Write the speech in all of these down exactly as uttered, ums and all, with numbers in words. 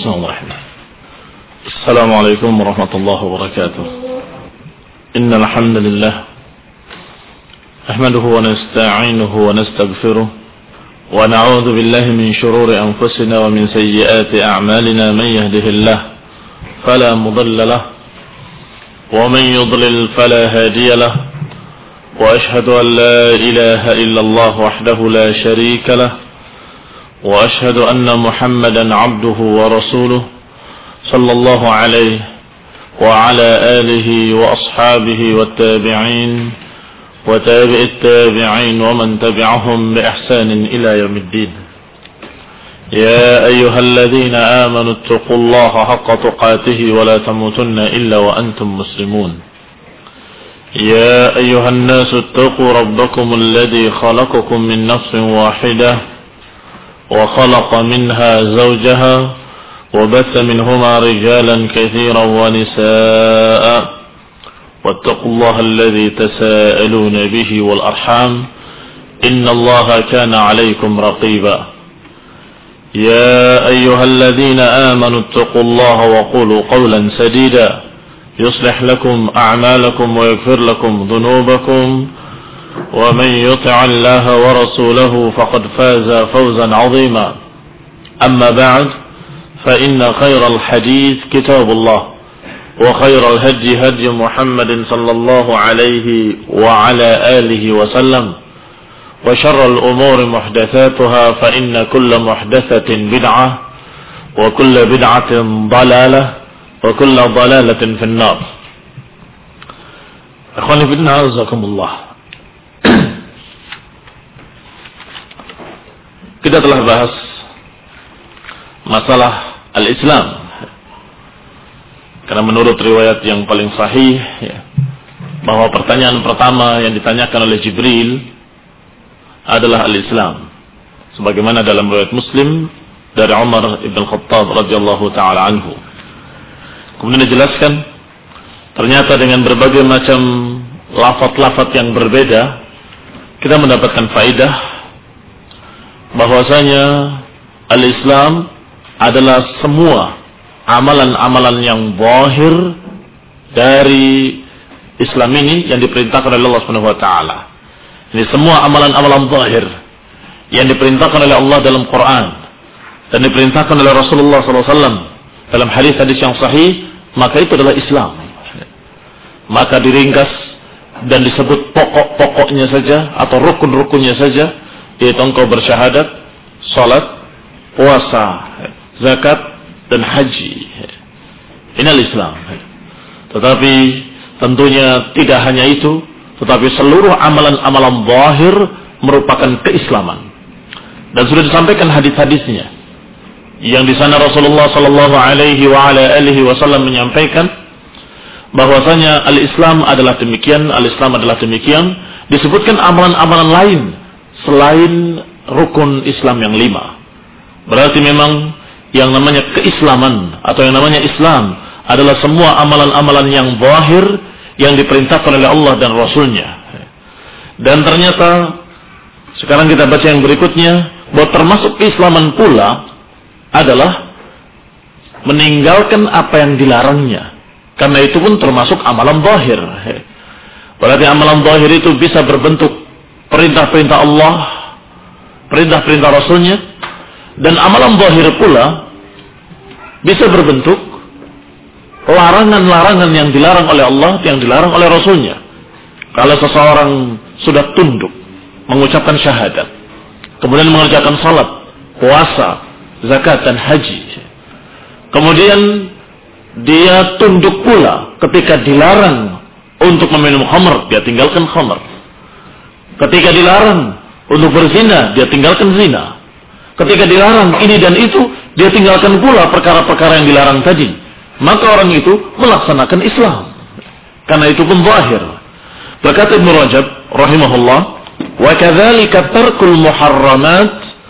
Bismillahirrahmanirrahim. Assalamualaikum warahmatullahi wabarakatuh. Innal hamdalillah nahmaduhu wa nasta'inuhu wa nastaghfiruh wa na'udzu billahi min shururi anfusina wa min sayyiati a'malina man yahdihillah fala mudilla lahu wa man yudlil fala hadiya lahu wa ashhadu an la ilaha illallah wahdahu la sharika lahu wa ashhadu anna Muhammadan 'abduhu wa rasuluhu sallallahu alaihi wa ala alihi wa ashabihi wat tabi'in wa tabi'it tabi'in wa man tabi'ahum bi ihsanin ila yaumiddin. Ya ayyuhalladzina amanu taqullaha haqqa tuqatih wa la tamutunna illa wa antum muslimun. Ya ayyuhan nasu taqu rabbakum alladzi khalaqakum min nafsin wahidah وخلق منها زوجها وبث منهما رجالا كثيرا ونساء واتقوا الله الذي تساءلون به والأرحام إن الله كان عليكم رقيبا يا أيها الذين آمنوا اتقوا الله وقولوا قولا سديدا يصلح لكم أعمالكم ويغفر لكم ذنوبكم ومن يطع الله ورسوله فقد فاز فوزا عظيما أما بعد فإن خير الحديث كتاب الله وخير الهدي هدي محمد صلى الله عليه وعلى آله وسلم وشر الأمور محدثاتها فإن كل محدثة بدعة وكل بدعة ضلالة وكل ضلالة في النار. أخواني في النار أعزكم الله. Kita telah bahas masalah al-Islam, karena menurut riwayat yang paling sahih ya, bahwa pertanyaan pertama yang ditanyakan oleh Jibril adalah al-Islam, sebagaimana dalam riwayat Muslim dari Umar ibn Khattab radhiyallahu taala anhu. Kemudian dijelaskan ternyata dengan berbagai macam lafaz-lafaz yang berbeda kita mendapatkan faidah bahwasanya al-Islam adalah semua amalan-amalan yang zahir dari Islam ini yang diperintahkan oleh Allah Subhanahu wa taala. Ini semua amalan-amalan zahir yang diperintahkan oleh Allah dalam Quran dan diperintahkan oleh Rasulullah sallallahu alaihi wasallam dalam hadis-hadis yang sahih, maka itu adalah Islam. Maka diringkas dan disebut pokok-pokoknya saja atau rukun-rukunnya saja, yaitu engkau bersyahadat, salat, puasa, zakat, dan haji. Inilah Islam. Tetapi tentunya tidak hanya itu, tetapi seluruh amalan-amalan zahir merupakan keislaman. Dan sudah disampaikan hadis-hadisnya, yang di sana Rasulullah sallallahu alaihi wa ala alihi wasallam menyampaikan bahwasanya al-Islam adalah demikian, al-Islam adalah demikian. Disebutkan amalan-amalan lain selain rukun Islam yang lima. Berarti memang yang namanya keislaman atau yang namanya Islam adalah semua amalan-amalan yang zahir yang diperintahkan oleh Allah dan Rasulnya. Dan ternyata sekarang kita baca yang berikutnya, bahwa termasuk keislaman pula adalah meninggalkan apa yang dilarangnya. Karena itu pun termasuk amalan zahir. Berarti amalan zahir itu bisa berbentuk perintah-perintah Allah, perintah-perintah Rasulnya, dan amalan zahir pula bisa berbentuk larangan-larangan yang dilarang oleh Allah, yang dilarang oleh Rasulnya. Kalau seseorang sudah tunduk mengucapkan syahadat, kemudian mengerjakan salat, puasa, zakat, dan haji, kemudian dia tunduk pula ketika dilarang untuk meminum khamr, dia tinggalkan khamr. Ketika dilarang untuk berzina, dia tinggalkan zina. Ketika dilarang ini dan itu, dia tinggalkan pula perkara-perkara yang dilarang tadi. Maka orang itu melaksanakan Islam. Karena itu pun zahir. Berkata Ibnu Rajab rahimahullah, wa kadzalika tarkul muharramat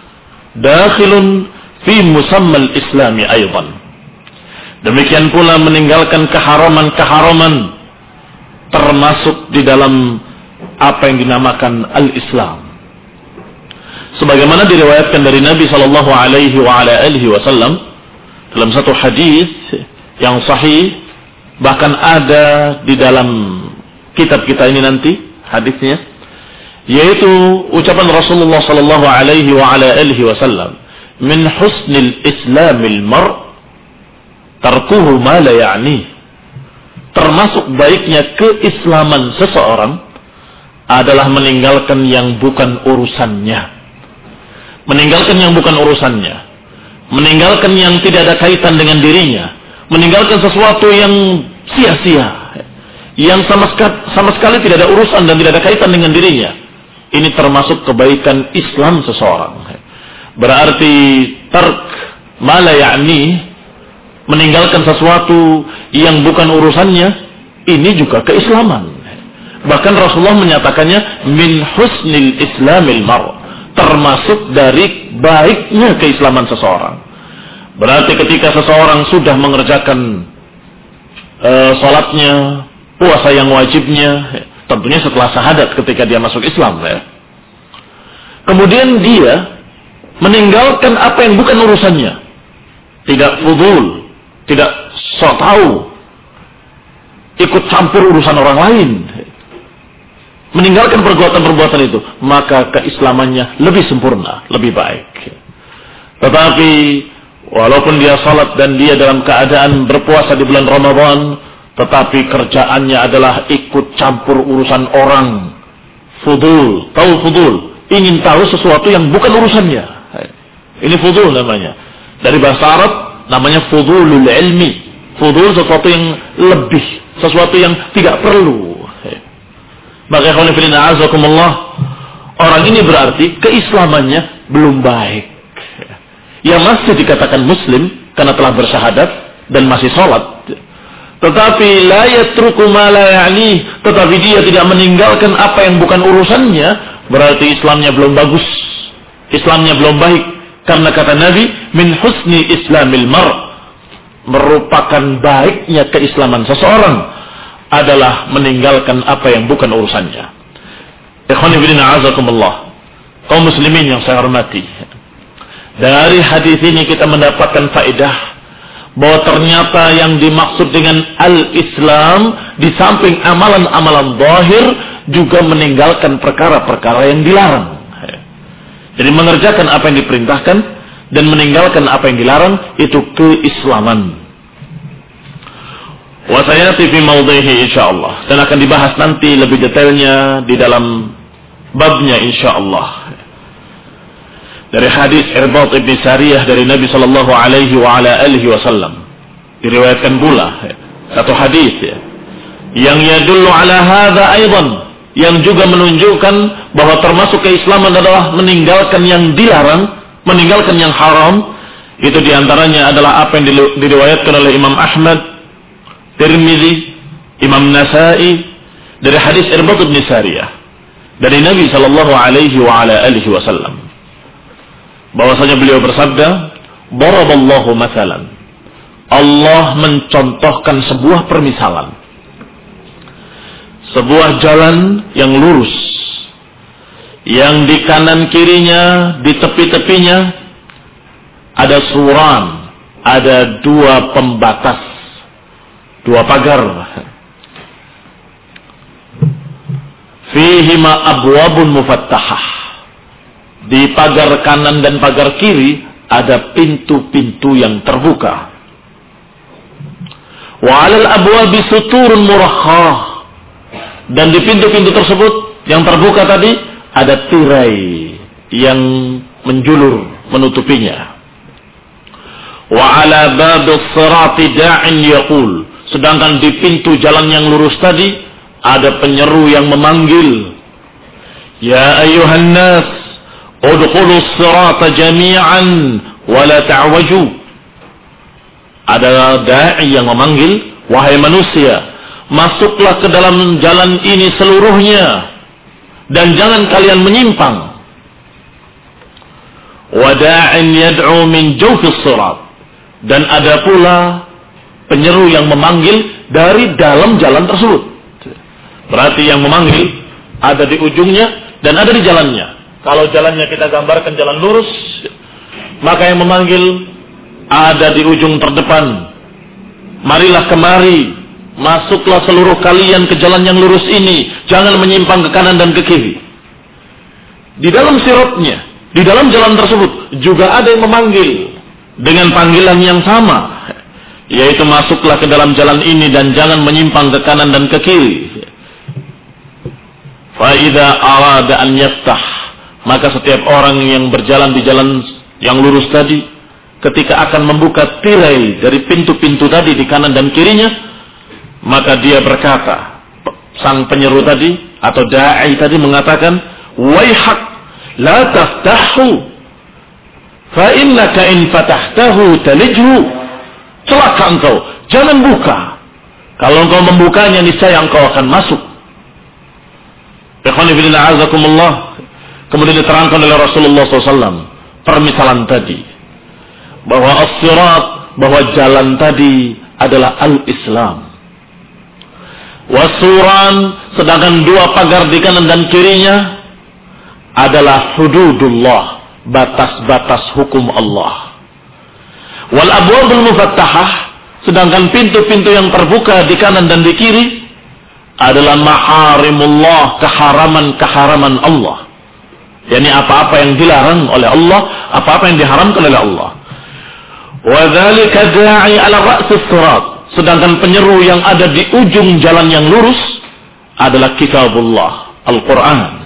dakhilun fi musamma al-islami aidan. Demikian pula meninggalkan keharaman-keharaman termasuk di dalam apa yang dinamakan al-Islam. Sebagaimana diriwayatkan dari Nabi sallallahu alaihi wa ala alihi wasallam dalam satu hadis yang sahih, bahkan ada di dalam kitab kita ini nanti hadisnya, yaitu ucapan Rasulullah sallallahu alaihi wa ala alihi wasallam, min husnil islamil mar' tarkuhu ma la ya'ni. Termasuk baiknya keislaman seseorang adalah meninggalkan yang bukan urusannya. Meninggalkan yang bukan urusannya. Meninggalkan yang tidak ada kaitan dengan dirinya. Meninggalkan sesuatu yang sia-sia. Yang sama sekali, sama sekali tidak ada urusan dan tidak ada kaitan dengan dirinya. Ini termasuk kebaikan Islam seseorang. Berarti tark ma la ya'ni, meninggalkan sesuatu yang bukan urusannya, ini juga keislaman. Bahkan Rasulullah menyatakannya min husnil islamil mar', termasuk dari baiknya keislaman seseorang. Berarti ketika seseorang sudah mengerjakan uh, salatnya, puasa yang wajibnya, tentunya setelah syahadat ketika dia masuk Islam, ya. Kemudian dia meninggalkan apa yang bukan urusannya, tidak fudul, tidak sok tahu, ikut campur urusan orang lain, meninggalkan perbuatan-perbuatan itu, maka keislamannya lebih sempurna, lebih baik. Tetapi walaupun dia salat dan dia dalam keadaan berpuasa di bulan Ramadan, tetapi kerjaannya adalah ikut campur urusan orang, fudul, tahu fudul, ingin tahu sesuatu yang bukan urusannya. Ini fudul namanya. Dari bahasa Arab namanya fudulul ilmi. Fudul sesuatu yang lebih, sesuatu yang tidak perlu. Maka ikhwan fillah azakumullah, orang ini berarti keislamannya belum baik. Ya masih dikatakan muslim karena telah bersyahadat dan masih sholat. Tetapi la yatruku ma la ya'ni, tetapi dia tidak meninggalkan apa yang bukan urusannya, berarti Islamnya belum bagus. Islamnya belum baik. Karena kata Nabi, min husni islamil mar', merupakan baiknya keislaman seseorang adalah meninggalkan apa yang bukan urusannya. Ikhwan fillah azakumullah, kaum muslimin yang saya hormati, dari hadis ini kita mendapatkan faedah bahwa ternyata yang dimaksud dengan al-Islam di samping amalan-amalan zahir juga meninggalkan perkara-perkara yang dilarang. Jadi mengerjakan apa yang diperintahkan dan meninggalkan apa yang dilarang, itu keislaman. Wa sayati fi mawdhihi insyaallah, dan akan dibahas nanti lebih detailnya di dalam babnya insyaallah. Dari hadis Irbad ibn Sariyah dari Nabi sallallahu alaihi wa ala alihi wasallam, diriwayatkan pula satu hadis ya, yang yadullu ala hadza aidan, yang juga menunjukkan bahwa termasuk keislaman adalah meninggalkan yang dilarang, meninggalkan yang haram. Itu diantaranya adalah apa yang diriwayatkan oleh Imam Ahmad, Tirmidzi, Imam Nasai dari hadis Irbad bin Sariyah dari Nabi sallallahu alaihi wa ala alihi wasallam, bahwasanya beliau bersabda, "Daraballahu mathalan." Allah mencontohkan sebuah permisalan. Sebuah jalan yang lurus, yang di kanan kirinya, di tepi-tepinya ada suran, ada dua pembatas, dua pagar. Fihima abwabun mufattahah. Di pagar kanan dan pagar kiri ada pintu-pintu yang terbuka. Wa 'alal abwabi suturun murakhah. Dan di pintu-pintu tersebut yang terbuka tadi ada tirai yang menjulur menutupinya. Wa 'ala babis sirati da'in yaqul. Sedangkan di pintu jalan yang lurus tadi ada penyeru yang memanggil, "Ya ayyuhan nas, udkhulus sirata jami'an wa la ta'waju." Ada dai yang memanggil, "Wahai manusia, masuklah ke dalam jalan ini seluruhnya dan jangan kalian menyimpang." Wada'in yad'u min jawfis sirat, dan ada pula penyeru yang memanggil dari dalam jalan tersebut. Berarti yang memanggil ada di ujungnya dan ada di jalannya. Kalau jalannya kita gambarkan jalan lurus, maka yang memanggil ada di ujung terdepan. Marilah kemari, masuklah seluruh kalian ke jalan yang lurus ini, jangan menyimpang ke kanan dan ke kiri. Di dalam siratnya, di dalam jalan tersebut juga ada yang memanggil dengan panggilan yang sama, yaitu masuklah ke dalam jalan ini dan jangan menyimpang ke kanan dan ke kiri. Fa idza arada an yaftah, maka setiap orang yang berjalan di jalan yang lurus tadi, ketika akan membuka tirai dari pintu-pintu tadi di kanan dan kirinya, maka dia berkata, sang penyeru tadi atau da'i tadi mengatakan, waihak la taftahu fa innaka in fatahtahu talijhu. Celaka engkau, jangan buka. Kalau engkau membukanya, niscaya engkau akan masuk. Ikhwani fillah a'azakumullah. Kemudian diterangkan oleh Rasulullah shallallahu alaihi wasallam permisalan tadi, bahwa as-sirat, bahwa jalan tadi adalah al-Islam. Wasuran, sedangkan dua pagar di kanan dan kirinya adalah hududullah, batas-batas hukum Allah. Wal abwabul mufattahah, sedangkan pintu-pintu yang terbuka di kanan dan di kiri adalah maharimullah, keharaman-keharaman Allah. yakni apa-apa yang dilarang oleh Allah, apa-apa yang diharamkan oleh Allah. Wa dzalika da'i 'ala ra'sis sirat, sedangkan penyeru yang ada di ujung jalan yang lurus adalah kitabullah, Al-Qur'an.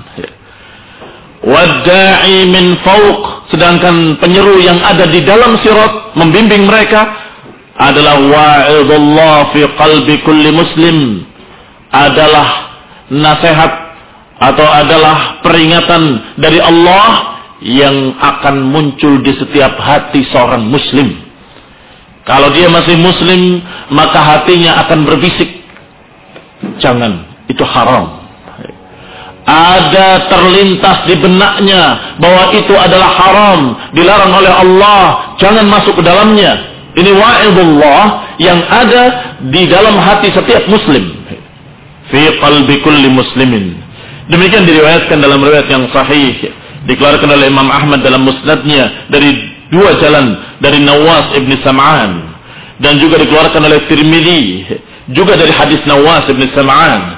Wadda'i min fawq, sedangkan penyeru yang ada di dalam sirat membimbing mereka adalah wa'idullah fi qalbi kulli muslim, adalah nasihat atau adalah peringatan dari Allah yang akan muncul di setiap hati seorang muslim. Kalau dia masih muslim, maka hatinya akan berbisik, jangan, itu haram. Ada terlintas di benaknya bahwa itu adalah haram, dilarang oleh Allah, jangan masuk ke dalamnya. Ini wa'idullah yang ada di dalam hati setiap muslim, fi qalbi kulli muslimin. Demikian diriwayatkan dalam riwayat yang sahih, dikeluarkan oleh Imam Ahmad dalam musnadnya dari dua jalan, dari Nawas ibn Sam'an, dan juga dikeluarkan oleh Tirmidzi juga dari hadis Nawas ibn Sam'an.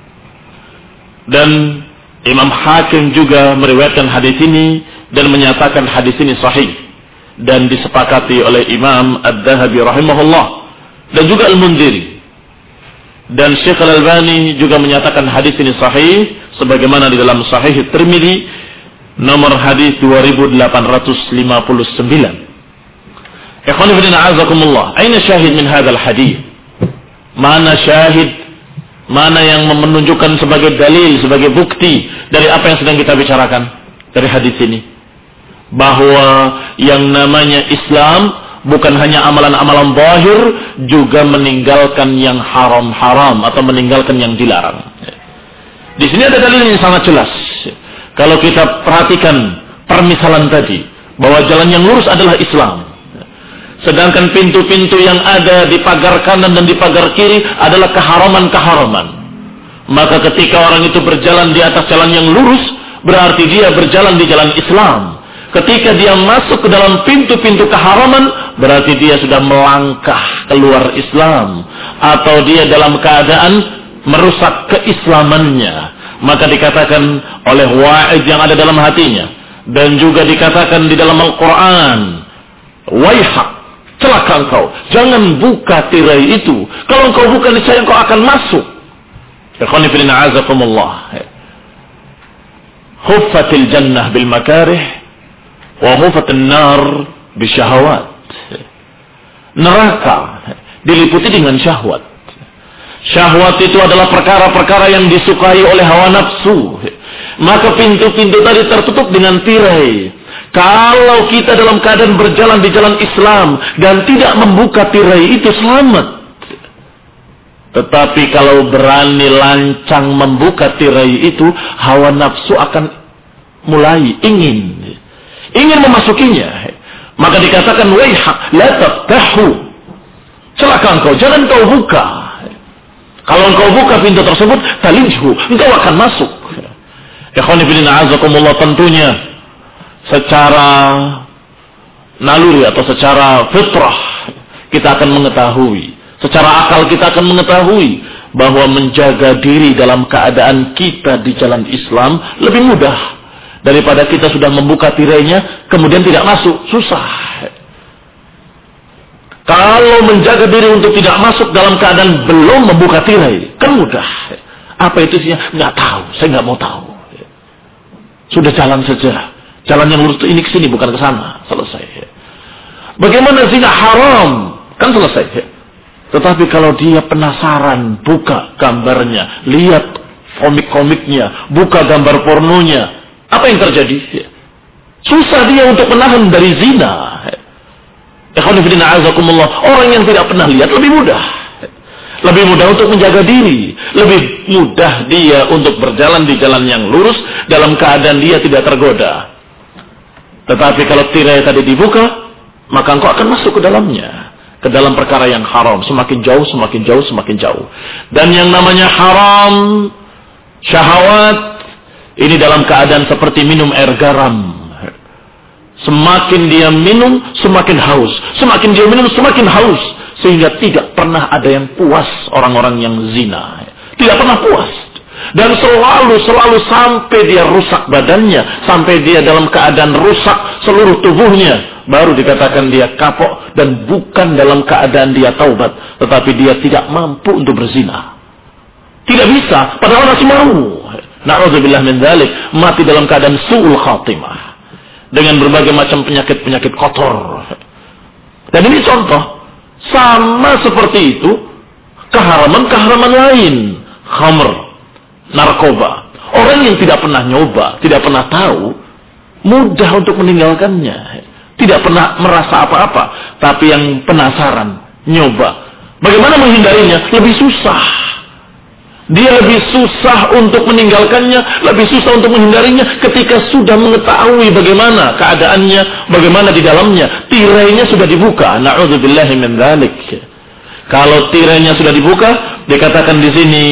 Dan Imam Hakim juga meriwayatkan hadis ini dan menyatakan hadis ini sahih, dan disepakati oleh Imam Ad-Dhahabi rahimahullah dan juga Al-Mundhiri, dan Syekh Al-Albani juga menyatakan hadis ini sahih sebagaimana di dalam Sahih Tirmidzi nomor hadis dua ribu delapan ratus lima puluh sembilan. Ikhwani fillah a'azakumullah, aina syahid min hadzal hadis? Mana syahid? Mana yang menunjukkan sebagai dalil, sebagai bukti dari apa yang sedang kita bicarakan dari hadis ini? Bahwa yang namanya Islam bukan hanya amalan-amalan zahir, juga meninggalkan yang haram-haram atau meninggalkan yang dilarang. Di sini ada dalil yang sangat jelas. Kalau kita perhatikan permisalan tadi, bahwa jalan yang lurus adalah Islam, sedangkan pintu-pintu yang ada di pagar kanan dan di pagar kiri adalah keharaman-keharaman. Maka ketika orang itu berjalan di atas jalan yang lurus, berarti dia berjalan di jalan Islam. Ketika dia masuk ke dalam pintu-pintu keharaman, berarti dia sudah melangkah keluar Islam, atau dia dalam keadaan merusak keislamannya. Maka dikatakan oleh wa'id yang ada dalam hatinya, dan juga dikatakan di dalam Al-Quran, waihak, celaka engkau, jangan buka tirai itu. Kalau engkau buka, niscaya engkau akan masuk. Ikhwani fillah a'azakumullah. Huffatil jannah bil makarih wa huffatin nar bisyahawat. Neraka diliputi dengan syahwat. Syahwat itu adalah perkara-perkara yang disukai oleh hawa nafsu. Maka pintu-pintu tadi tertutup dengan tirai. Kalau kita dalam keadaan berjalan di jalan Islam dan tidak membuka tirai itu, selamat. Tetapi kalau berani lancang membuka tirai itu, hawa nafsu akan mulai ingin ingin memasukinya. Maka dikatakan waihak la taftahu, celaka engkau, jangan kau buka. Kalau engkau buka pintu tersebut, talijhu, engkau akan masuk. Ikhwani fillah a'azakumullah, tentunya secara naluri atau secara fitrah kita akan mengetahui, secara akal kita akan mengetahui bahwa menjaga diri dalam keadaan kita di jalan Islam lebih mudah daripada kita sudah membuka tirainya kemudian tidak masuk. Susah. Kalau menjaga diri untuk tidak masuk dalam keadaan belum membuka tirai, kan mudah. Apa itu sih? Nggak tahu. Saya nggak mau tahu. Sudah jalan saja. Jalan yang lurus ini ke sini bukan ke sana. Selesai. Bagaimana zina haram? Kan selesai. Tetapi kalau dia penasaran, buka gambarnya, lihat komik-komiknya, buka gambar pornonya, apa yang terjadi? Susah dia untuk menahan dari zina. Orang yang tidak pernah lihat lebih mudah. Lebih mudah untuk menjaga diri. Lebih mudah dia untuk berjalan di jalan yang lurus dalam keadaan dia tidak tergoda. Tetapi kalau tirai tadi dibuka, maka engkau akan masuk ke dalamnya. Ke dalam perkara yang haram. Semakin jauh, semakin jauh, semakin jauh. Dan yang namanya haram, syahwat, ini dalam keadaan seperti minum air garam. Semakin dia minum, semakin haus. Semakin dia minum, semakin haus. Sehingga tidak pernah ada yang puas orang-orang yang zina. Tidak pernah puas. Dan selalu, selalu sampai dia rusak badannya. Sampai dia dalam keadaan rusak seluruh tubuhnya. Baru dikatakan dia kapok. Dan bukan dalam keadaan dia taubat. Tetapi dia tidak mampu untuk berzina. Tidak bisa. Padahal masih mau. Na'udzubillah min dzalik. Mati dalam keadaan su'ul khatimah. Dengan berbagai macam penyakit-penyakit kotor. Dan ini contoh. Sama seperti itu. Keharaman-keharaman lain. Khamr. Narkoba. Orang yang tidak pernah nyoba. Tidak pernah tahu. Mudah untuk meninggalkannya. Tidak pernah merasa apa-apa. Tapi yang penasaran. Nyoba. Bagaimana menghindarinya? Lebih susah. Dia lebih susah untuk meninggalkannya, lebih susah untuk menghindarinya ketika sudah mengetahui bagaimana keadaannya, bagaimana di dalamnya. Tirainya sudah dibuka. Na'udzubillahi min dzalik. Kalau tirainya sudah dibuka, dikatakan di sini,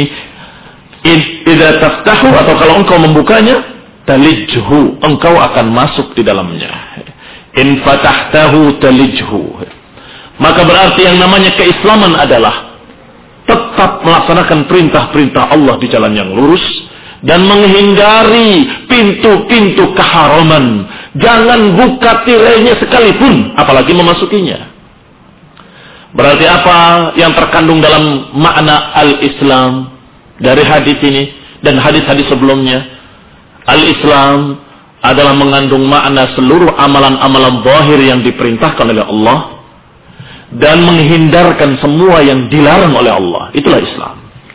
idza taftahu, atau kalau engkau membukanya, talijhu, engkau akan masuk di dalamnya. In fatahtahu talijhu. Maka berarti yang namanya keislaman adalah tetap melaksanakan perintah-perintah Allah di jalan yang lurus dan menghindari pintu-pintu keharaman. Jangan buka tirainya sekalipun, apalagi memasukinya. Berarti apa yang terkandung dalam makna al-Islam dari hadis ini dan hadis-hadis sebelumnya? Al-Islam adalah mengandung makna seluruh amalan-amalan zahir yang diperintahkan oleh Allah dan menghindarkan semua yang dilarang oleh Allah. Itulah Islam.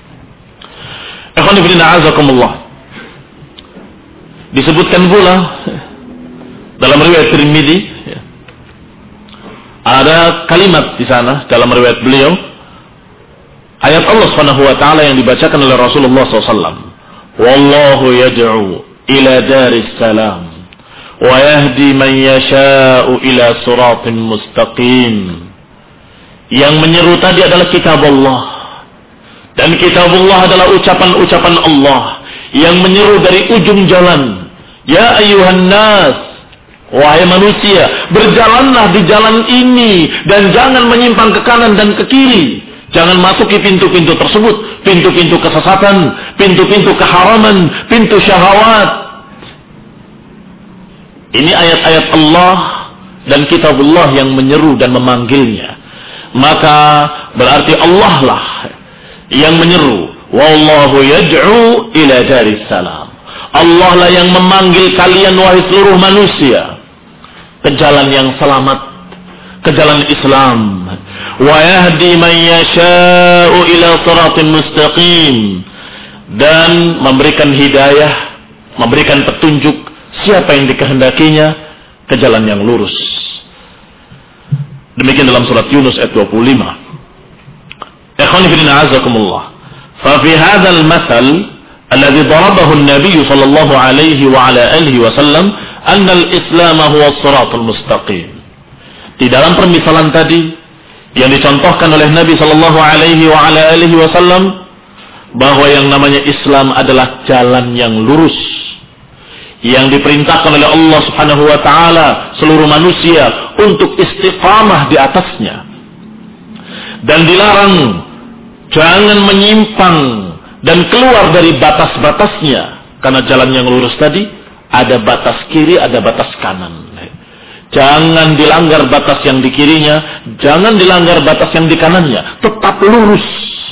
Ikhwan fillah a'azakumullah. Disebutkan pula dalam riwayat Tirmidzi, ada kalimat di sana dalam riwayat beliau, ayat Allah Subhanahu wa taala yang dibacakan oleh Rasulullah sallallahu alaihi wasallam. Wallahu yad'u ila daris salam wa yahdi man yasha'u ila siratin mustaqim. Yang menyeru tadi adalah kitab Allah. Dan kitab Allah adalah ucapan-ucapan Allah yang menyeru dari ujung jalan. Ya ayyuhan nas, wahai manusia, berjalanlah di jalan ini dan jangan menyimpang ke kanan dan ke kiri. Jangan masuki pintu-pintu tersebut, pintu-pintu kesesatan, pintu-pintu keharaman, pintu syahwat. Ini ayat-ayat Allah dan kitab Allah yang menyeru dan memanggilnya. Maka berarti Allah lah yang menyeru. Wallahu yad'u ila daris salam. Allah lah yang memanggil kalian wahai seluruh manusia ke jalan yang selamat, ke jalan Islam. Wa yahdi man yasha'u ila siratin mustaqim. Dan memberikan hidayah, memberikan petunjuk siapa yang dikehendakinya ke jalan yang lurus. Demikian dalam surat Yunus ayat dua puluh lima. Ikhwani fillah a'azakumullah. Fa fi hadzal mathal alladhi darabahu an-nabiy sallallahu alaihi wa ala alihi wasallam anna al-islam huwa as-siratal mustaqim. Di dalam permisalan tadi yang dicontohkan oleh Nabi sallallahu alaihi wa ala alihi wasallam bahwa yang namanya Islam adalah jalan yang lurus yang diperintahkan oleh Allah Subhanahu wa taala seluruh manusia untuk istiqamah di atasnya. Dan dilarang jangan menyimpang dan keluar dari batas-batasnya. Karena jalan yang lurus tadi ada batas kiri, ada batas kanan. Jangan dilanggar batas yang di kirinya, jangan dilanggar batas yang di kanannya. Tetap lurus.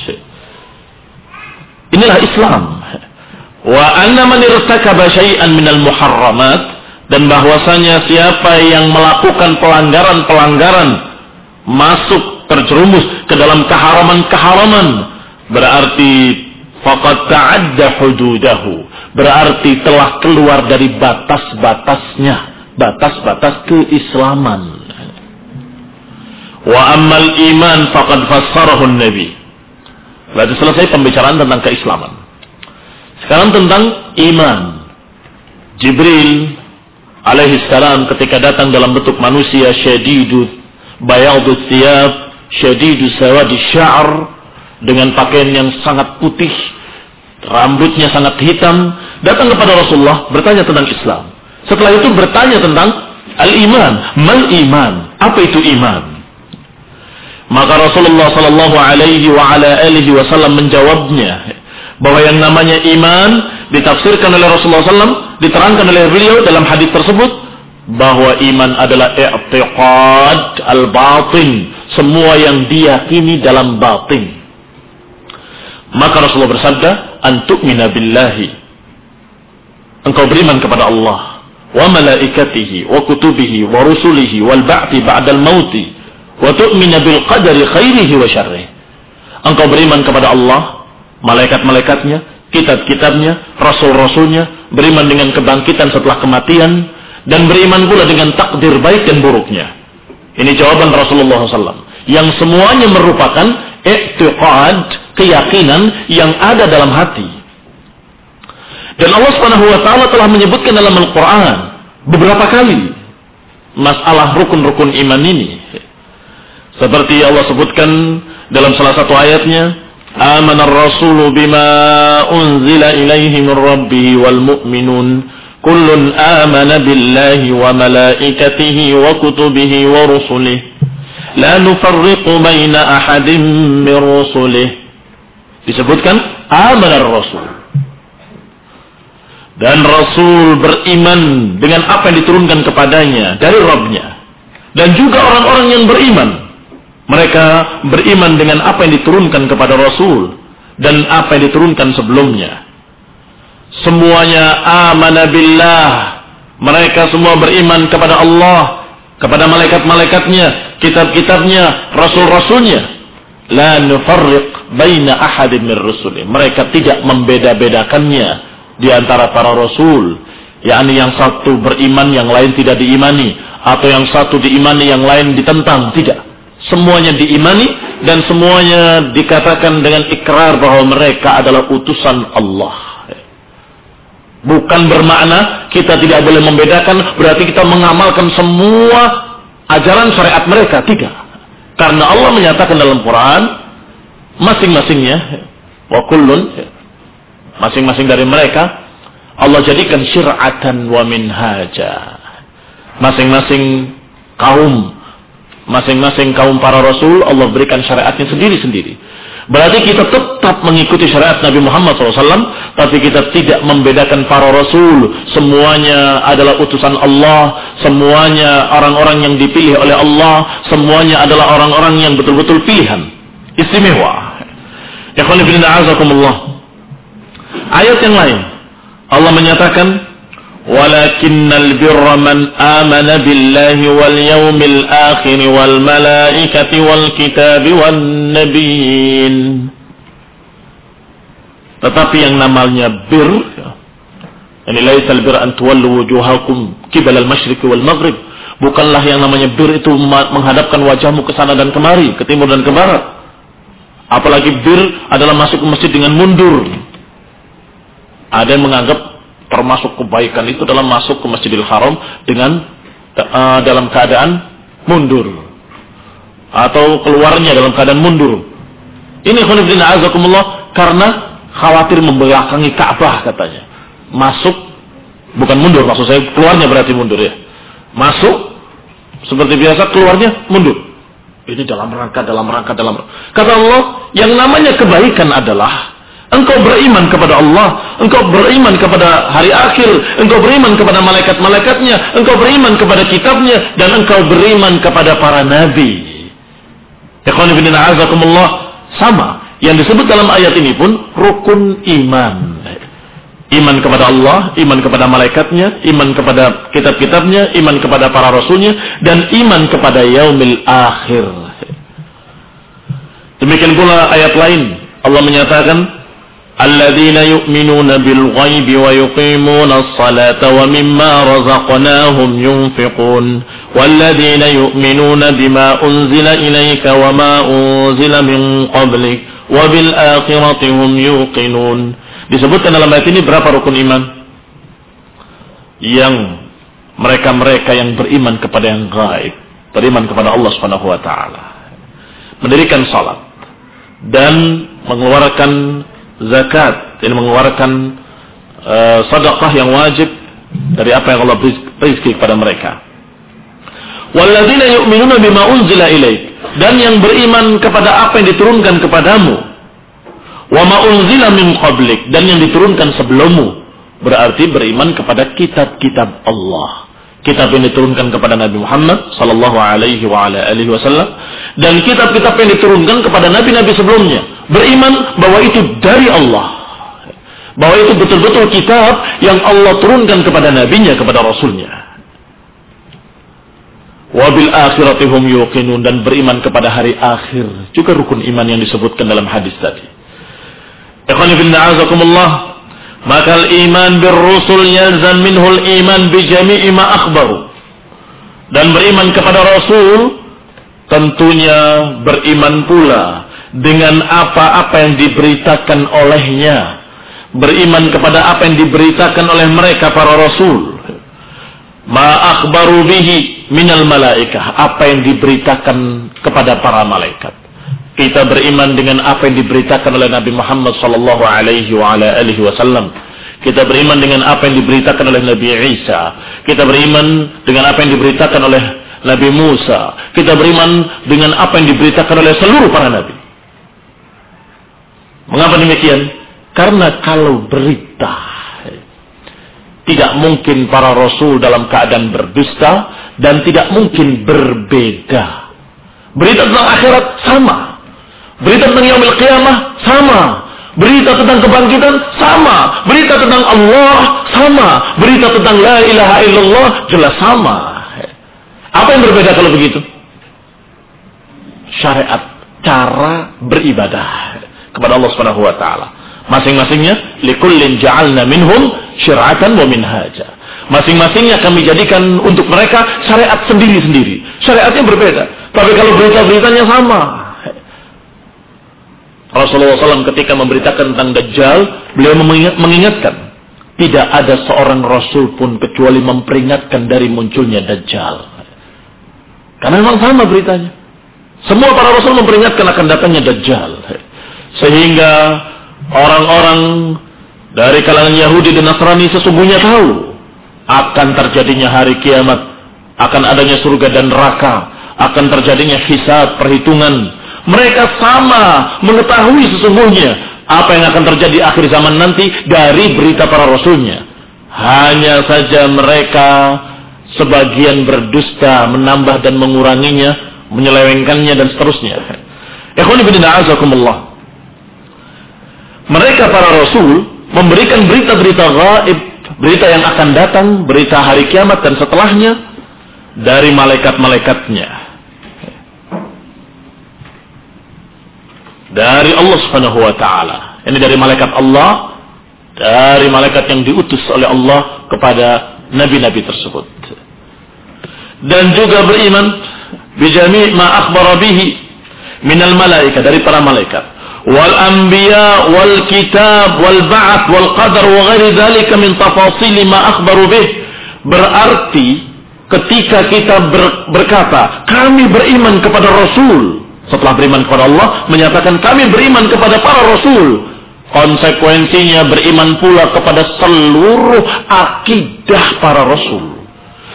Inilah Islam. Wa anna man irtakaba syai'an minal muharramat, dan bahwasanya siapa yang melakukan pelanggaran-pelanggaran, masuk terjerumus ke dalam keharaman-keharaman, berarti faqad ta'adda hududahu, berarti telah keluar dari batas-batasnya, batas-batas keislaman. Wa ammal iman faqad fassarahu an-nabi. Berarti selesai pembicaraan tentang keislaman. Sekarang tentang iman. Jibril alaihi salam ketika datang dalam bentuk manusia, syadidu bayadus thiyab, syadidu sawadi sya'r, dengan pakaian yang sangat putih, rambutnya sangat hitam, datang kepada Rasulullah bertanya tentang Islam. Setelah itu bertanya tentang al-iman. Mal iman? Apa itu iman? Maka Rasulullah sallallahu alaihi wa ala alihi wasallam menjawabnya bahwa yang namanya iman ditafsirkan oleh Rasulullah sallallahu alaihi wasallam, diterangkan oleh beliau dalam hadis tersebut bahwa iman adalah i'tiqad al-batin, semua yang diyakini dalam batin. Maka Rasulullah bersabda, antu'mina billahi, engkau beriman kepada Allah, wa malaikatihi wa kutubihi wa rusulihi wal ba'ti ba'dal mauti, wa tu'mina bil qadari khairihi wa syarrihi. Engkau beriman kepada Allah, malaikat-malaikatnya, kitab-kitabnya, rasul-rasulnya, beriman dengan kebangkitan setelah kematian, dan beriman pula dengan takdir baik dan buruknya. Ini jawaban Rasulullah sallallahu alaihi wasallam yang semuanya merupakan i'tiqad, keyakinan yang ada dalam hati. Dan Allah Subhanahu wa taala telah menyebutkan dalam Al-Qur'an beberapa kali masalah rukun-rukun iman ini. Seperti Allah sebutkan dalam salah satu ayatnya, Amanar Rasulu bima unzila ilaihi min rabbih wal mu'minun kullun amana billahi wa malaikatihi wa kutubihi wa rusulih la nufarriqu baina ahadin min rusulih. Disebutkan Amanar Rasul, dan Rasul beriman dengan apa yang diturunkan kepadanya dari Rabbnya. Dan juga orang-orang yang beriman, mereka beriman dengan apa yang diturunkan kepada Rasul dan apa yang diturunkan sebelumnya. Semuanya amana billah, mereka semua beriman kepada Allah, kepada malaikat-malaikatnya, kitab-kitabnya, rasul-rasulnya. La nufarriq baina ahadin min rusulih, mereka tidak membeda-bedakannya di antara para rasul, yakni yang satu beriman yang lain tidak diimani, atau yang satu diimani yang lain ditentang. Tidak, semuanya diimani dan semuanya dikatakan dengan ikrar bahwa mereka adalah utusan Allah. Bukan bermakna kita tidak boleh membedakan berarti kita mengamalkan semua ajaran syariat mereka. Tidak, karena Allah menyatakan dalam Quran masing-masingnya, wa kullun, masing-masing dari mereka Allah jadikan syir'atan wa minhaja. Masing-masing kaum, masing-masing kaum para rasul Allah berikan syariatnya sendiri-sendiri. Berarti kita tetap mengikuti syariat Nabi Muhammad shallallahu alaihi wasallam, tapi kita tidak membedakan para rasul. Semuanya adalah utusan Allah, semuanya orang-orang yang dipilih oleh Allah, semuanya adalah orang-orang yang betul-betul pilihan, istimewa. Ikhwan fillah a'azakumullah. Ayat yang lain Allah menyatakan, walakinnal birra man amana billahi wal yawmil akhir wal malaikati wal kitabi wan nabiyyin. Tetapi yang namanya bir, yani laisal bir an tuwallu wujuhakum qibala al-masyriq wal maghrib, bukanlah yang namanya bir itu menghadapkan wajahmu ke sana dan kemari, ke timur dan ke barat. Apalagi bir adalah masuk ke masjid dengan mundur. Ada yang menganggap termasuk kebaikan itu dalam masuk ke Masjidil Haram dengan uh, dalam keadaan mundur, atau keluarnya dalam keadaan mundur. Ini khonifdina azakumullah, karena khawatir membelakangi Ka'bah katanya. Masuk, bukan mundur maksud saya, keluarnya berarti mundur ya. Masuk Seperti biasa keluarnya mundur. Ini dalam rangka, dalam rangka, dalam rangka. Kata Allah, yang namanya kebaikan adalah engkau beriman kepada Allah, engkau beriman kepada hari akhir, engkau beriman kepada malaikat-malaikatnya, engkau beriman kepada kitabnya, dan engkau beriman kepada para nabi. Ikhwan fillah azakumullah, sama. Yang disebut dalam ayat ini pun rukun iman. Iman kepada Allah, iman kepada malaikatnya, iman kepada kitab-kitabnya, iman kepada para rasulnya, dan iman kepada yaumil akhir. Demikian pula ayat lain, Allah menyatakan, alladzina yu'minuna bil ghaibi wa yuqimuna as-salata wa mimma razaqnahum yunfiqun walladzina yu'minuna bima unzila ilayka wa ma unzila min qablik wa bil akhirati hum yuqinun. Disebutkan dalam ayat ini berapa rukun iman? Yang mereka-mereka yang beriman kepada yang gaib, beriman kepada Allah Subhanahu wa taala, mendirikan salat dan mengeluarkan zakat, ini mengeluarkan uh, sedekah yang wajib dari apa yang Allah beri rezeki kepada mereka. Walladzina yu'minuna bima unzila ilaik, dan yang beriman kepada apa yang diturunkan kepadamu. Wa ma unzila min qablik, dan yang diturunkan sebelummu, berarti beriman kepada kitab-kitab Allah. Kitab yang diturunkan kepada Nabi Muhammad sallallahu alaihi wa ala alihi wasallam, dan kitab-kitab yang diturunkan kepada nabi-nabi sebelumnya. Beriman bahwa itu dari Allah, bahwa itu betul-betul kitab yang Allah turunkan kepada nabinya, kepada rasulnya. Wa bil akhirati hum yuqinun, dan beriman kepada hari akhir, juga rukun iman yang disebutkan dalam hadis tadi. Ikhwani fillah azakumullah, maka al-iman bir rusul yalzam minhu al-iman bi jami'i ma akhbaru. Dan beriman kepada rasul tentunya beriman pula dengan apa-apa yang diberitakan olehnya. Beriman kepada apa yang diberitakan oleh mereka para rasul. Ma akhbaru bihi minal malaikah, apa yang diberitakan kepada para malaikat. Kita beriman dengan apa yang diberitakan oleh Nabi Muhammad sallallahu alaihi wa ala alihi wasallam. Kita beriman dengan apa yang diberitakan oleh Nabi Isa. Kita beriman dengan apa yang diberitakan oleh Nabi Musa. Kita beriman dengan apa yang diberitakan oleh seluruh para nabi. Mengapa demikian? Karena kalau berita, tidak mungkin para rasul dalam keadaan berdusta, dan tidak mungkin berbeda. Berita tentang akhirat sama. Berita tentang yaumil qiyamah sama. Berita tentang kebangkitan sama. Berita tentang Allah sama. Berita tentang la ilaha illallah jelas sama. Apa yang berbeda kalau begitu? Syariat, cara beribadah kepada Allah Subhanahu wa taala. Masing-masingnya likullin ja'alna minhum syir'atan wa minhaja. Masing-masingnya kami jadikan untuk mereka syariat sendiri-sendiri. Syariatnya berbeda, tapi kalau berita-beritanya sama. Rasulullah shallallahu alaihi wasallam ketika memberitakan tentang Dajjal, beliau mengingatkan, tidak ada seorang Rasul pun kecuali memperingatkan dari munculnya Dajjal. Karena memang sama beritanya. Semua para Rasul memperingatkan akan datangnya Dajjal. Sehingga orang-orang dari kalangan Yahudi dan Nasrani sesungguhnya tahu akan terjadinya hari kiamat, akan adanya surga dan neraka, akan terjadinya hisab, perhitungan. Mereka sama mengetahui sesungguhnya apa yang akan terjadi akhir zaman nanti dari berita para rasulnya. Hanya saja mereka sebagian berdusta, menambah dan menguranginya, menyelewengkannya dan seterusnya. Ikhwan fillah azakumullah. Mereka para rasul memberikan berita-berita gaib, berita yang akan datang, berita hari kiamat dan setelahnya dari malaikat-malaikatnya. Dari Allah Subhanahu wa taala. Ini dari malaikat Allah, dari malaikat yang diutus oleh Allah kepada nabi-nabi tersebut. Dan juga beriman bijami' ma akhbara bihi minal malaika, dari para malaikat. Wal anbiya wal kitab wal ba'ats wal qadar wa ghairi dzalika min tafasil ma akhbaru bih. Berarti ketika kita ber, berkata kami beriman kepada rasul, setelah beriman kepada Allah menyatakan kami beriman kepada para rasul, konsekuensinya beriman pula kepada seluruh akidah para rasul,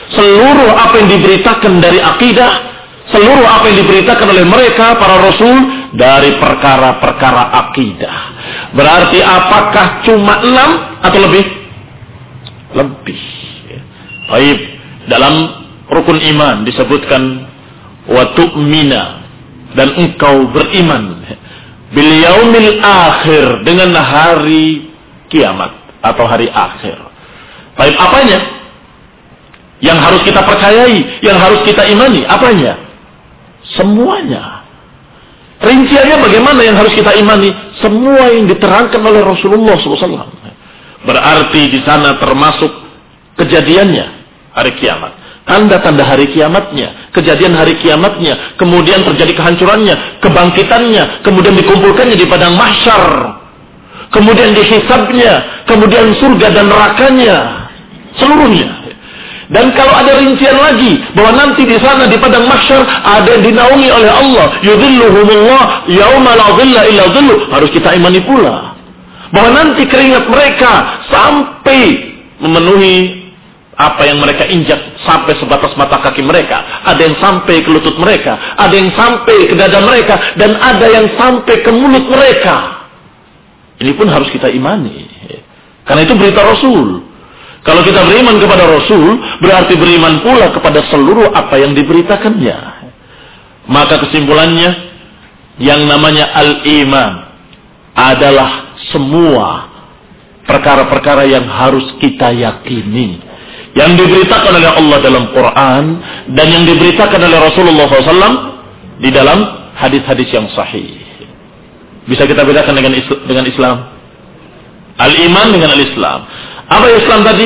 seluruh apa yang diberitakan dari akidah, seluruh apa yang diberitakan oleh mereka para rasul dari perkara-perkara akidah. Berarti apakah cuma enam atau lebih? Lebih. Baik, dalam rukun iman disebutkan wa tu'mina, dan engkau beriman bil yaumil akhir, dengan hari kiamat atau hari akhir. Baik, apanya yang harus kita percayai, yang harus kita imani? Apanya? Semuanya. Rinciannya bagaimana yang harus kita imani? Semua yang diterangkan oleh Rasulullah shallallahu alaihi wasallam. Berarti di sana termasuk kejadiannya hari kiamat, tanda-tanda hari kiamatnya, kejadian hari kiamatnya, kemudian terjadi kehancurannya, kebangkitannya, kemudian dikumpulkannya di padang mahsyar, kemudian dihisabnya, kemudian surga dan nerakanya, seluruhnya. Dan kalau ada rincian lagi bahwa nanti di sana di padang mahsyar ada yang dinaungi oleh Allah, yudhilluhumullah yauma la dhilla illa dhilluh, harus kita imani pula bahwa nanti keringat mereka sampai memenuhi apa yang mereka injak, sampai sebatas mata kaki mereka, ada yang sampai ke lutut mereka, ada yang sampai ke dada mereka, dan ada yang sampai ke mulut mereka. Ini pun harus kita imani, karena itu berita Rasul. Kalau kita beriman kepada Rasul, berarti beriman pula kepada seluruh apa yang diberitakannya. Maka kesimpulannya, yang namanya al-iman adalah semua perkara-perkara yang harus kita yakini, yang diberitakan oleh Allah dalam Quran dan yang diberitakan oleh Rasulullah shallallahu alaihi wasallam di dalam hadis-hadis yang sahih. Bisa kita bedakan dengan dengan Islam. Al-iman dengan al-Islam. Apa Islam tadi?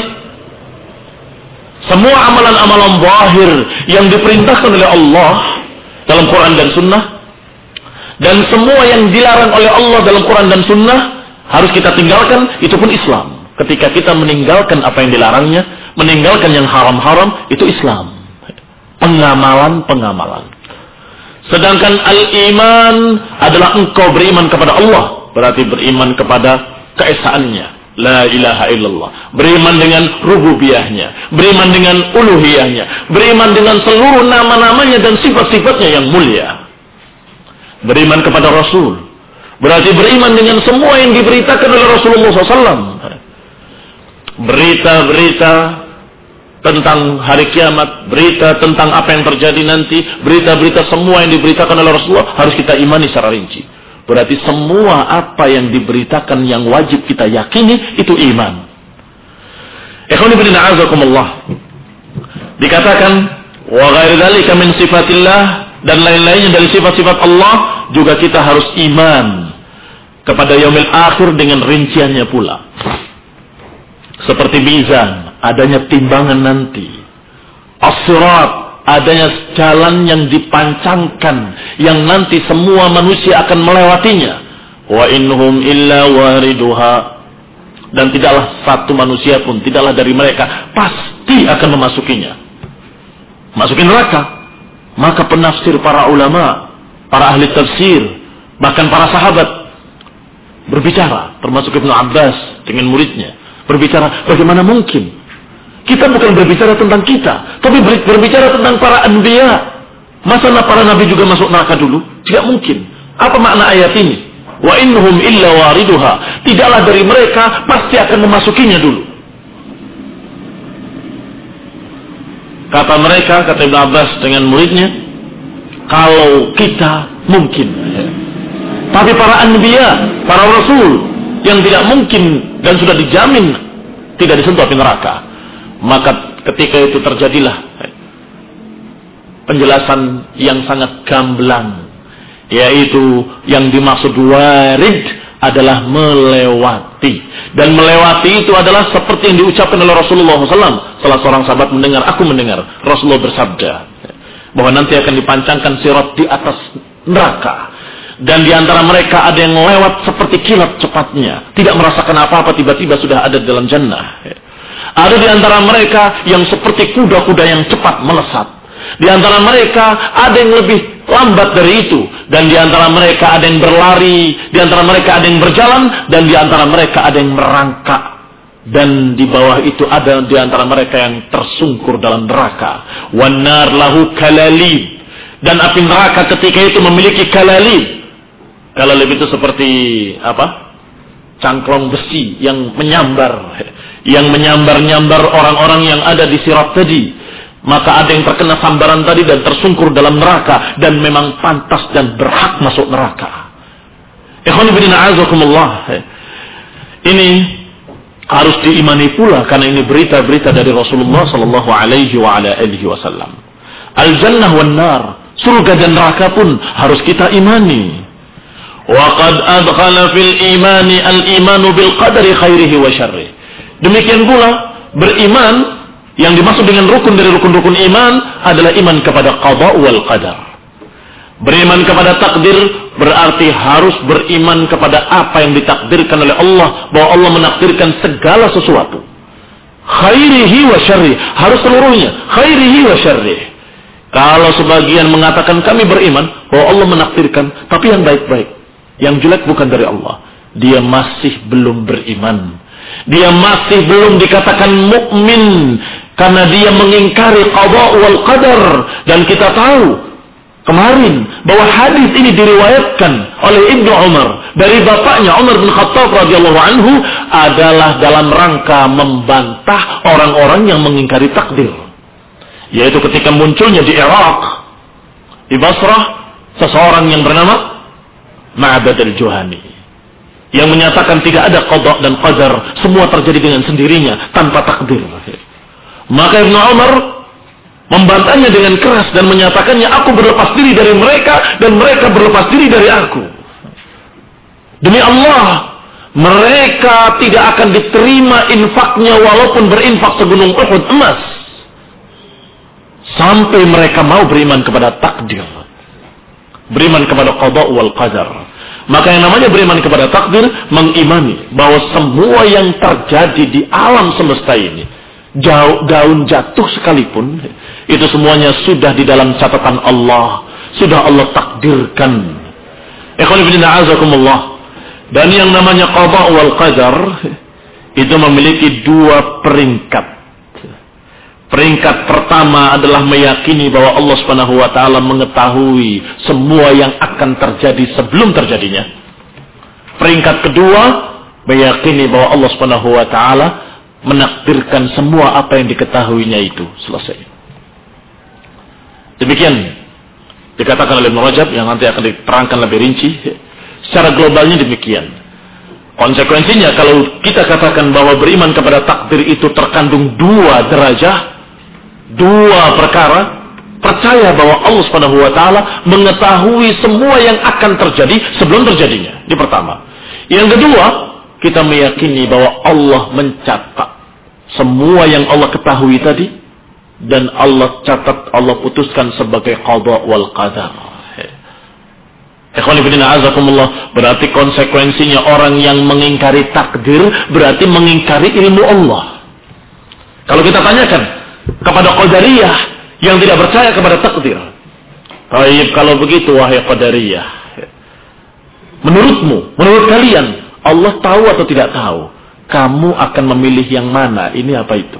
Semua amalan-amalan zahir yang diperintahkan oleh Allah dalam Quran dan Sunnah, dan semua yang dilarang oleh Allah dalam Quran dan Sunnah harus kita tinggalkan. Itu pun Islam. Ketika kita meninggalkan apa yang dilarangnya, meninggalkan yang haram-haram, itu Islam. Pengamalan-pengamalan. Sedangkan al-iman adalah engkau beriman kepada Allah, berarti beriman kepada keesaannya, la ilaha illallah, beriman dengan rububiyahnya, beriman dengan uluhiyahnya, beriman dengan seluruh nama-namanya dan sifat-sifatnya yang mulia. Beriman kepada Rasul, berarti beriman dengan semua yang diberitakan oleh Rasulullah shallallahu alaihi wasallam. Berita-berita tentang hari kiamat, berita tentang apa yang terjadi nanti, berita-berita semua yang diberitakan oleh Rasulullah harus kita imani secara rinci. Berarti semua apa yang diberitakan yang wajib kita yakini itu iman. Ikhwani fillah a'azakumullah. Dikatakan wa ghairu dzalika min sifatillah, dan lain-lainnya dari sifat-sifat Allah juga kita harus iman kepada yaumil akhir dengan rinciannya pula. Seperti mizan, adanya timbangan nanti. As-sirat, adanya jalan yang dipancangkan, yang nanti semua manusia akan melewatinya. Wa innahum illa wariduha, dan tidaklah satu manusia pun, tidaklah dari mereka pasti akan memasukinya, masukin neraka. Maka penafsir para ulama, para ahli tafsir, bahkan para sahabat berbicara, termasuk Ibnu Abbas dengan muridnya, berbicara bagaimana mungkin. Kita bukan berbicara tentang kita, tapi berbicara tentang para anbiya. Masa para nabi juga masuk neraka dulu? Tidak mungkin. Apa makna ayat ini? Wa innahum illa wariduha, tidaklah dari mereka pasti akan memasukinya dulu. Kata mereka, kata Ibnu Abbas dengan muridnya, kalau kita mungkin. Tapi para anbiya, para rasul yang tidak mungkin dan sudah dijamin tidak disentuh api neraka. Maka ketika itu terjadilah penjelasan yang sangat gamblang, yaitu yang dimaksud warid adalah melewati, dan melewati itu adalah seperti yang diucapkan oleh Rasulullah shallallahu alaihi wasallam. Salah seorang sahabat mendengar, aku mendengar Rasulullah bersabda bahwa nanti akan dipancangkan sirat di atas neraka, dan di antara mereka ada yang lewat seperti kilat cepatnya, tidak merasakan apa-apa, tiba-tiba sudah ada di dalam jannah. Ada di antara mereka yang seperti kuda-kuda yang cepat melesat. Di antara mereka ada yang lebih lambat dari itu, dan di antara mereka ada yang berlari, di antara mereka ada yang berjalan, dan di antara mereka ada yang merangkak Dan di bawah itu ada di antara mereka yang tersungkur dalam neraka. Wan nar lahu kalalib. Dan api neraka ketika itu memiliki kalalib. Kalalib itu seperti apa? Cangklong besi yang menyambar, yang menyambar-nyambar orang-orang yang ada di sirat tadi. Maka ada yang terkena sambaran tadi dan tersungkur dalam neraka dan memang pantas dan berhak masuk neraka. Ikhwan fillah azakumullah. Ini harus diimani pula karena ini berita-berita dari Rasulullah sallallahu alaihi wa ala alihi wasallam. Al-jannah wan nar, surga dan neraka pun harus kita imani. Wa qad adkhala fil imani al-imanu bil qadari khairihi wa syarrihi. Demikian pula beriman yang dimaksud dengan rukun dari rukun-rukun iman adalah iman kepada qada wal qadar. Beriman kepada takdir berarti harus beriman kepada apa yang ditakdirkan oleh Allah, bahwa Allah menakdirkan segala sesuatu. Khairihi wa syarrihi, harus seluruhnya. Khairihi wa syarrihi. Kalau sebagian mengatakan kami beriman bahwa Allah menakdirkan, tapi yang baik-baik, yang jelek bukan dari Allah, dia masih belum beriman. Dia masih belum dikatakan mukmin karena dia mengingkari qada wal qadar. Dan kita tahu kemarin bahwa hadis ini diriwayatkan oleh Ibnu Umar dari bapaknya Umar bin Khattab radhiyallahu anhu adalah dalam rangka membantah orang-orang yang mengingkari takdir. Yaitu ketika munculnya di Irak, di Basrah, seseorang yang bernama Ma'bad al-Juhani yang menyatakan tidak ada qada dan qadar, semua terjadi dengan sendirinya tanpa takdir. Maka Ibnu Umar membantahnya dengan keras dan menyatakannya, aku berlepas diri dari mereka dan mereka berlepas diri dari aku. Demi Allah, mereka tidak akan diterima infaknya walaupun berinfak segunung Uhud emas. Sampai mereka mau beriman kepada takdir. Beriman kepada qada wal qadar. Maka yang namanya beriman kepada takdir, mengimani bahwa semua yang terjadi di alam semesta ini, jauh, daun jatuh sekalipun, itu semuanya sudah di dalam catatan Allah, sudah Allah takdirkan. Ikhwan fillah azakumullah. Dan yang namanya qada wal qadar itu memiliki dua peringkat. Peringkat pertama adalah meyakini bahwa Allah Subhanahu wa taala mengetahui semua yang akan terjadi sebelum terjadinya. Peringkat kedua, meyakini bahwa Allah Subhanahu wa taala menakdirkan semua apa yang diketahuinya itu. Selesai. Demikian dikatakan oleh Ibnu Rajab yang nanti akan diterangkan lebih rinci. Secara globalnya demikian. Konsekuensinya kalau kita katakan bahwa beriman kepada takdir itu terkandung dua derajat, dua perkara, percaya bahwa Allah Subhanahu wa taala mengetahui semua yang akan terjadi sebelum terjadinya. Ini pertama. Yang kedua, kita meyakini bahwa Allah mencatat semua yang Allah ketahui tadi dan Allah catat, Allah putuskan sebagai qada wal qadar. Ikhwan fillah azakumullah, berarti konsekuensinya orang yang mengingkari takdir berarti mengingkari ilmu Allah. Kalau kita tanyakan kepada qadariyah yang tidak percaya kepada takdir, baik, kalau begitu wahai qadariyah, menurutmu, menurut kalian Allah tahu atau tidak tahu? Kamu akan memilih yang mana? Ini apa itu?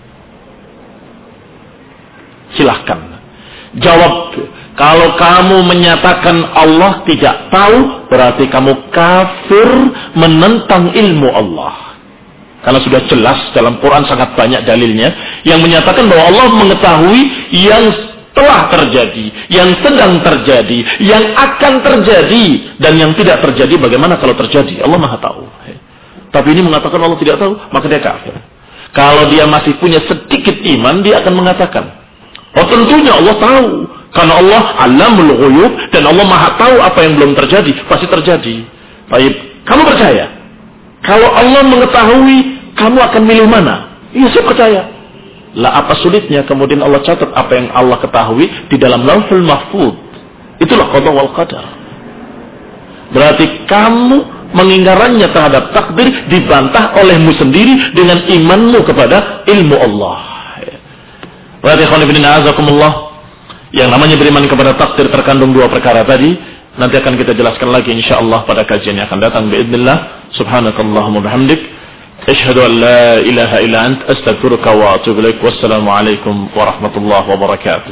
Silahkan jawab. Kalau kamu menyatakan Allah tidak tahu, berarti kamu kafir menentang ilmu Allah. Karena sudah jelas dalam Quran sangat banyak dalilnya yang menyatakan bahwa Allah mengetahui yang telah terjadi, yang sedang terjadi, yang akan terjadi, dan yang tidak terjadi bagaimana kalau terjadi. Allah Maha tahu. Tapi ini mengatakan Allah tidak tahu, maka dia kafir. Kalau dia masih punya sedikit iman, dia akan mengatakan, oh tentunya Allah tahu. Karena Allah alamul ghuyub dan Allah Maha tahu apa yang belum terjadi, pasti terjadi. Baik, kamu percaya? Kalau Allah mengetahui, kamu akan milih mana? Iya, saya percaya. Lah apa sulitnya kemudian Allah catat apa yang Allah ketahui di dalam Lauhul Mahfuz. Itulah qada wal qadar. Berarti kamu mengingkarannya terhadap takdir dibantah olehmu sendiri dengan imanmu kepada ilmu Allah. Berarti ikhwan fillah azakumullah, yang namanya beriman kepada takdir terkandung dua perkara tadi. Nanti akan kita jelaskan lagi insyaallah pada kajian yang akan datang biidznillah. Subhanakallahumma bihamdik, Asyhadu an la ilaha illa ant astaghfiruka wa atubu ilaik. Wassalamualaikum warahmatullahi wabarakatuh.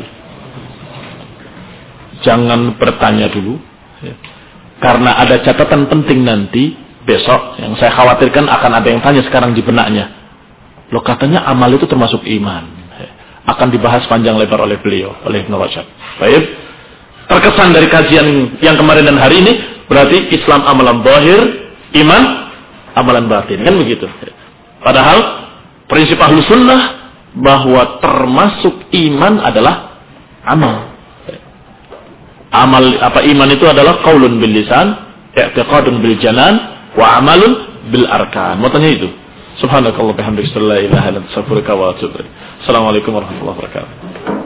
Jangan bertanya dulu, karena ada catatan penting nanti besok yang saya khawatirkan akan ada yang tanya sekarang di benaknya. Loh, katanya amal itu termasuk iman. Akan dibahas panjang lebar oleh beliau, oleh Ibnu Rajab. Baik. Terkesan dari kajian yang kemarin dan hari ini berarti Islam amalan zahir, iman amalan batin, kan begitu. Padahal prinsip Ahlus Sunnah bahwa termasuk iman adalah amal. Amal apa iman itu adalah qaulun bil lisan, i'tiqadun bil janan, wa amalun bil arkan. Maknanya itu. Subhanakallah bihamdika la ilaha illa anta astaghfiruka wa atubu ilaik. Assalamualaikum warahmatullahi wabarakatuh.